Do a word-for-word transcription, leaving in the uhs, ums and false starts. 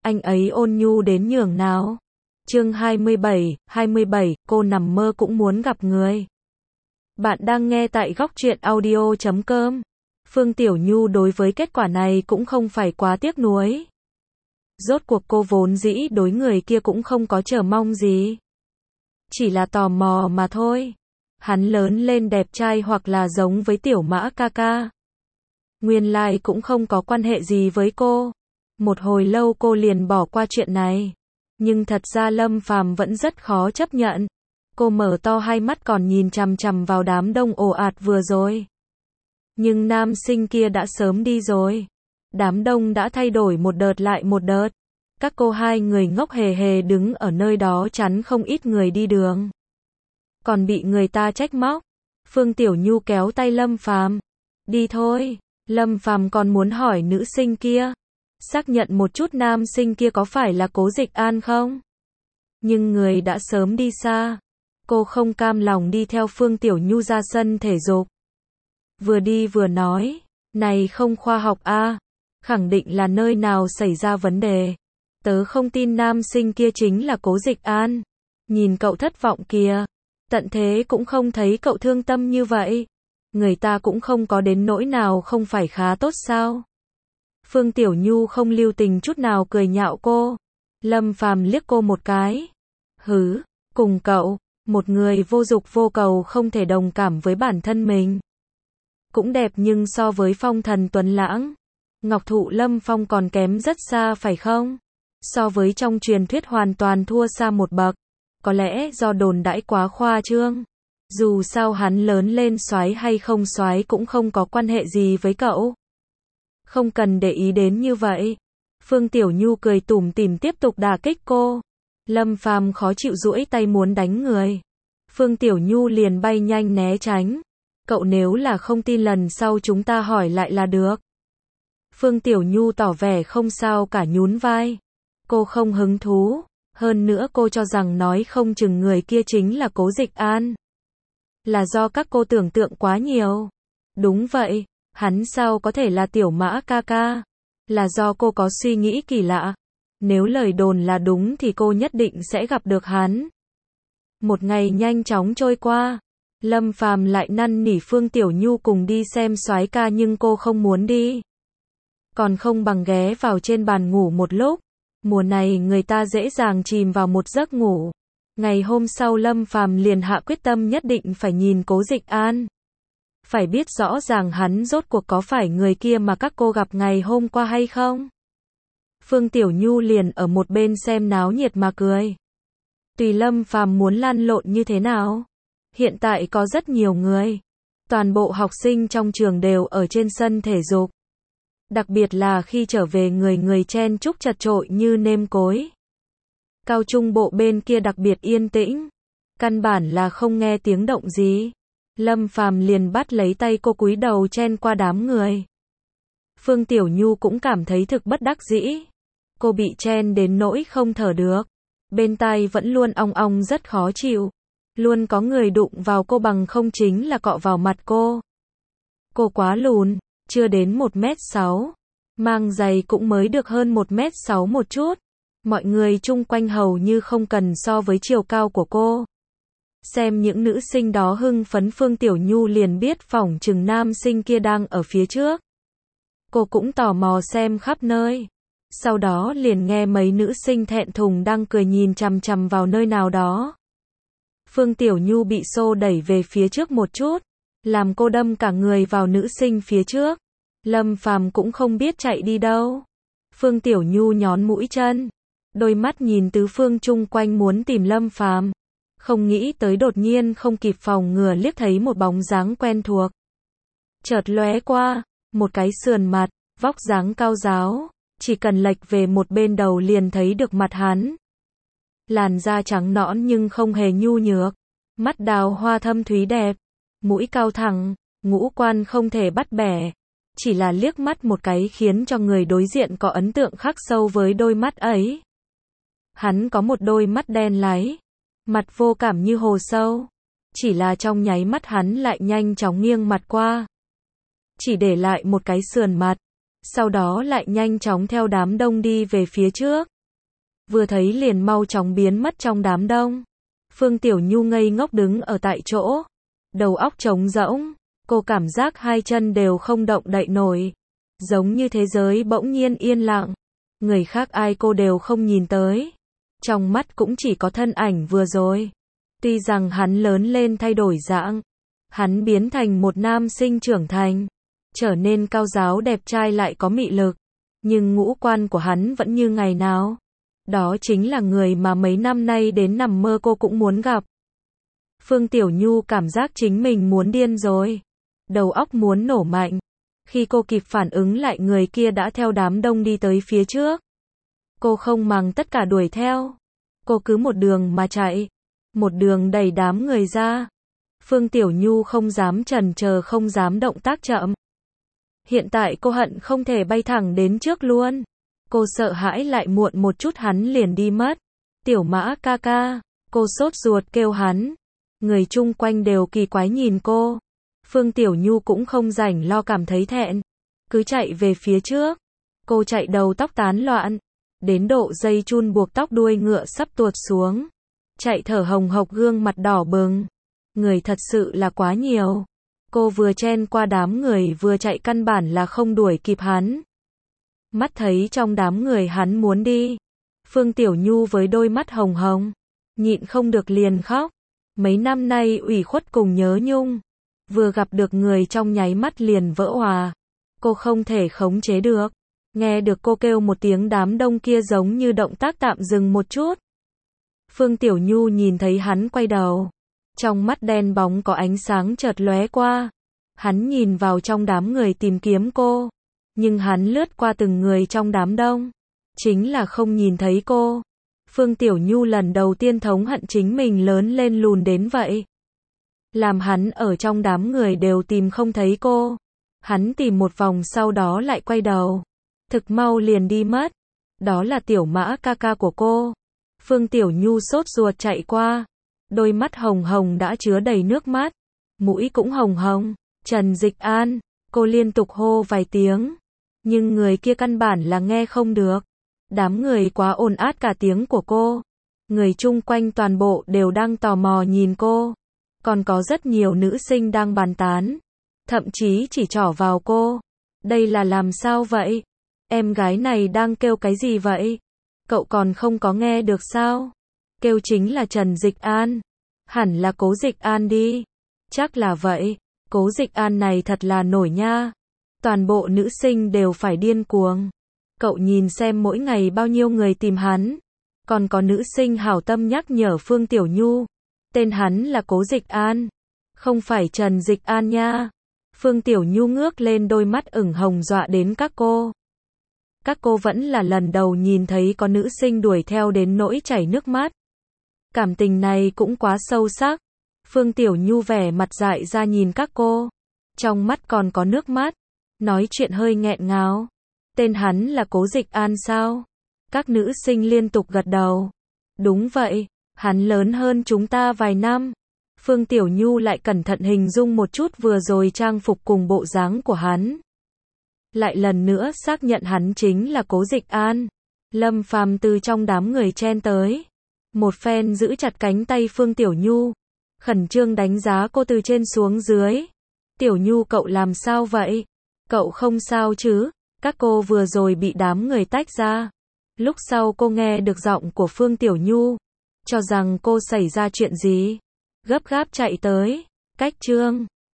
anh ấy ôn nhu đến nhường nào. Chương hai mươi bảy, hai mươi bảy, cô nằm mơ cũng muốn gặp người. Bạn đang nghe tại góc truyện audio chấm com. Phương Tiểu Nhu đối với kết quả này cũng không phải quá tiếc nuối. Rốt cuộc cô vốn dĩ đối người kia cũng không có chờ mong gì. Chỉ là tò mò mà thôi. Hắn lớn lên đẹp trai hoặc là giống với Tiểu Mã ca ca. Nguyên lai cũng không có quan hệ gì với cô. Một hồi lâu cô liền bỏ qua chuyện này. Nhưng thật ra Lâm Phàm vẫn rất khó chấp nhận. Cô mở to hai mắt còn nhìn chằm chằm vào đám đông ồ ạt vừa rồi. Nhưng nam sinh kia đã sớm đi rồi. Đám đông đã thay đổi một đợt lại một đợt. Các cô hai người ngốc hề hề đứng ở nơi đó chắn không ít người đi đường. Còn bị người ta trách móc. Phương Tiểu Nhu kéo tay Lâm Phàm. Đi thôi. Lâm Phàm còn muốn hỏi nữ sinh kia. Xác nhận một chút nam sinh kia có phải là Cố Dịch An không? Nhưng người đã sớm đi xa. Cô không cam lòng đi theo Phương Tiểu Nhu ra sân thể dục. Vừa đi vừa nói. Này không khoa học a, à? Khẳng định là nơi nào xảy ra vấn đề. Tớ không tin nam sinh kia chính là Cố Dịch An. Nhìn cậu thất vọng kìa. Tận thế cũng không thấy cậu thương tâm như vậy. Người ta cũng không có đến nỗi nào không phải khá tốt sao? Phương Tiểu Nhu không lưu tình chút nào cười nhạo cô. Lâm Phàm liếc cô một cái. Hứ, cùng cậu, một người vô dục vô cầu không thể đồng cảm với bản thân mình. Cũng đẹp nhưng so với phong thần tuấn lãng, Ngọc Thụ Lâm Phong còn kém rất xa phải không? So với trong truyền thuyết hoàn toàn thua xa một bậc. Có lẽ do đồn đãi quá khoa trương. Dù sao hắn lớn lên soái hay không soái cũng không có quan hệ gì với cậu. Không cần để ý đến như vậy. Phương Tiểu Nhu cười tủm tỉm tiếp tục đả kích cô. Lâm Phàm khó chịu duỗi tay muốn đánh người. Phương Tiểu Nhu liền bay nhanh né tránh. Cậu nếu là không tin lần sau chúng ta hỏi lại là được. Phương Tiểu Nhu tỏ vẻ không sao cả nhún vai. Cô không hứng thú. Hơn nữa cô cho rằng nói không chừng người kia chính là Cố Dịch An. Là do các cô tưởng tượng quá nhiều. Đúng vậy. Hắn sao có thể là Tiểu Mã ca ca? Là do cô có suy nghĩ kỳ lạ. Nếu lời đồn là đúng thì cô nhất định sẽ gặp được hắn. Một ngày nhanh chóng trôi qua. Lâm Phàm lại năn nỉ Phương Tiểu Nhu cùng đi xem soái ca nhưng cô không muốn đi. Còn không bằng ghé vào trên bàn ngủ một lúc. Mùa này người ta dễ dàng chìm vào một giấc ngủ. Ngày hôm sau Lâm Phàm liền hạ quyết tâm nhất định phải nhìn Cố Dịch An. Phải biết rõ ràng hắn rốt cuộc có phải người kia mà các cô gặp ngày hôm qua hay không? Phương Tiểu Nhu liền ở một bên xem náo nhiệt mà cười. Tùy Lâm Phàm muốn lăn lộn như thế nào. Hiện tại có rất nhiều người. Toàn bộ học sinh trong trường đều ở trên sân thể dục. Đặc biệt là khi trở về người người chen chúc chật chội như nêm cối. Cao trung bộ bên kia đặc biệt yên tĩnh. Căn bản là không nghe tiếng động gì. Lâm Phàm liền bắt lấy tay cô cúi đầu chen qua đám người. Phương Tiểu Nhu cũng cảm thấy thực bất đắc dĩ. Cô bị chen đến nỗi không thở được. Bên tai vẫn luôn ong ong rất khó chịu. Luôn có người đụng vào cô bằng không chính là cọ vào mặt cô. Cô quá lùn, chưa đến một mét sáu. Mang giày cũng mới được hơn một mét sáu một chút. Mọi người chung quanh hầu như không cần so với chiều cao của cô. Xem những nữ sinh đó hưng phấn Phương Tiểu Nhu liền biết phỏng chừng nam sinh kia đang ở phía trước. Cô cũng tò mò xem khắp nơi. Sau đó liền nghe mấy nữ sinh thẹn thùng đang cười nhìn chằm chằm vào nơi nào đó. Phương Tiểu Nhu bị xô đẩy về phía trước một chút. Làm cô đâm cả người vào nữ sinh phía trước. Lâm Phàm cũng không biết chạy đi đâu. Phương Tiểu Nhu nhón mũi chân. Đôi mắt nhìn tứ phương chung quanh muốn tìm Lâm Phàm. Không nghĩ tới đột nhiên không kịp phòng ngừa liếc thấy một bóng dáng quen thuộc. Chợt lóe qua, một cái sườn mặt, vóc dáng cao ráo, chỉ cần lệch về một bên đầu liền thấy được mặt hắn. Làn da trắng nõn nhưng không hề nhu nhược, mắt đào hoa thâm thúy đẹp, mũi cao thẳng, ngũ quan không thể bắt bẻ. Chỉ là liếc mắt một cái khiến cho người đối diện có ấn tượng khắc sâu với đôi mắt ấy. Hắn có một đôi mắt đen láy. Mặt vô cảm như hồ sâu. Chỉ là trong nháy mắt hắn lại nhanh chóng nghiêng mặt qua. Chỉ để lại một cái sườn mặt. Sau đó lại nhanh chóng theo đám đông đi về phía trước. vừa thấy liền mau chóng biến mất trong đám đông. Phương Tiểu Nhu ngây ngốc đứng ở tại chỗ, đầu óc trống rỗng, cô cảm giác hai chân đều không động đậy nổi, giống như thế giới bỗng nhiên yên lặng, người khác ai cô đều không nhìn tới, trong mắt cũng chỉ có thân ảnh vừa rồi. Tuy rằng hắn lớn lên thay đổi dạng, hắn biến thành một nam sinh trưởng thành, trở nên cao ráo đẹp trai lại có mị lực, nhưng ngũ quan của hắn vẫn như ngày nào. Đó chính là người mà mấy năm nay đến nằm mơ cô cũng muốn gặp. Phương Tiểu Nhu cảm giác chính mình muốn điên rồi, đầu óc muốn nổ mạnh. Khi cô kịp phản ứng lại người kia đã theo đám đông đi tới phía trước. Cô không màng tất cả đuổi theo. Cô cứ một đường mà chạy, một đường đẩy đám người ra. Phương Tiểu Nhu không dám chần chờ, không dám động tác chậm. Hiện tại cô hận không thể bay thẳng đến trước luôn. Cô sợ hãi lại muộn một chút hắn liền đi mất. Tiểu Mã ca ca, cô sốt ruột kêu hắn. Người chung quanh đều kỳ quái nhìn cô. Phương Tiểu Nhu cũng không rảnh lo cảm thấy thẹn, cứ chạy về phía trước. Cô chạy đầu tóc tán loạn, đến độ dây chun buộc tóc đuôi ngựa sắp tuột xuống. Chạy thở hồng hộc, gương mặt đỏ bừng. Người thật sự là quá nhiều. Cô vừa chen qua đám người vừa chạy căn bản là không đuổi kịp hắn. Mắt thấy trong đám người hắn muốn đi. Phương Tiểu Nhu với đôi mắt hồng hồng, nhịn không được liền khóc. Mấy năm nay ủy khuất cùng nhớ nhung, vừa gặp được người trong nháy mắt liền vỡ hòa. Cô không thể khống chế được. Nghe được cô kêu một tiếng, đám đông kia giống như động tác tạm dừng một chút. Phương Tiểu Nhu nhìn thấy hắn quay đầu. Trong mắt đen bóng có ánh sáng chợt lóe qua. Hắn nhìn vào trong đám người tìm kiếm cô. Nhưng hắn lướt qua từng người trong đám đông, chính là không nhìn thấy cô. Phương Tiểu Nhu lần đầu tiên thống hận chính mình lớn lên lùn đến vậy. Làm hắn ở trong đám người đều tìm không thấy cô. Hắn tìm một vòng sau đó lại quay đầu. Thực mau liền đi mất. Đó là Tiểu Mã ca ca của cô. Phương Tiểu Nhu sốt ruột chạy qua. Đôi mắt hồng hồng đã chứa đầy nước mắt. Mũi cũng hồng hồng. Trần Dịch An. Cô liên tục hô vài tiếng. Nhưng người kia căn bản là nghe không được. Đám người quá ồn át cả tiếng của cô. Người chung quanh toàn bộ đều đang tò mò nhìn cô. Còn có rất nhiều nữ sinh đang bàn tán. Thậm chí chỉ trỏ vào cô. Đây là làm sao vậy? Em gái này đang kêu cái gì vậy? Cậu còn không có nghe được sao? Kêu chính là Trần Dịch An. Hẳn là Cố Dịch An đi. Chắc là vậy. Cố Dịch An này thật là nổi nha. Toàn bộ nữ sinh đều phải điên cuồng. Cậu nhìn xem mỗi ngày bao nhiêu người tìm hắn. Còn có nữ sinh hảo tâm nhắc nhở Phương Tiểu Nhu. Tên hắn là Cố Dịch An. Không phải Trần Dịch An nha. Phương Tiểu Nhu ngước lên, đôi mắt ửng hồng dọa đến các cô. Các cô vẫn là lần đầu nhìn thấy có nữ sinh đuổi theo đến nỗi chảy nước mắt. Cảm tình này cũng quá sâu sắc. Phương Tiểu Nhu vẻ mặt dại ra nhìn các cô. Trong mắt còn có nước mắt. Nói chuyện hơi nghẹn ngào. Tên hắn là Cố Dịch An sao? Các nữ sinh liên tục gật đầu. Đúng vậy, hắn lớn hơn chúng ta vài năm. Phương Tiểu Nhu lại cẩn thận hình dung một chút vừa rồi trang phục cùng bộ dáng của hắn. Lại lần nữa xác nhận hắn chính là Cố Dịch An. Lâm Phàm từ trong đám người chen tới. Một phen giữ chặt cánh tay Phương Tiểu Nhu. Khẩn trương đánh giá cô từ trên xuống dưới. Tiểu Nhu, cậu làm sao vậy? Cậu không sao chứ? Các cô vừa rồi bị đám người tách ra. Lúc sau cô nghe được giọng của Phương Tiểu Nhu. Cho rằng cô xảy ra chuyện gì. Gấp gáp chạy tới. Cách chương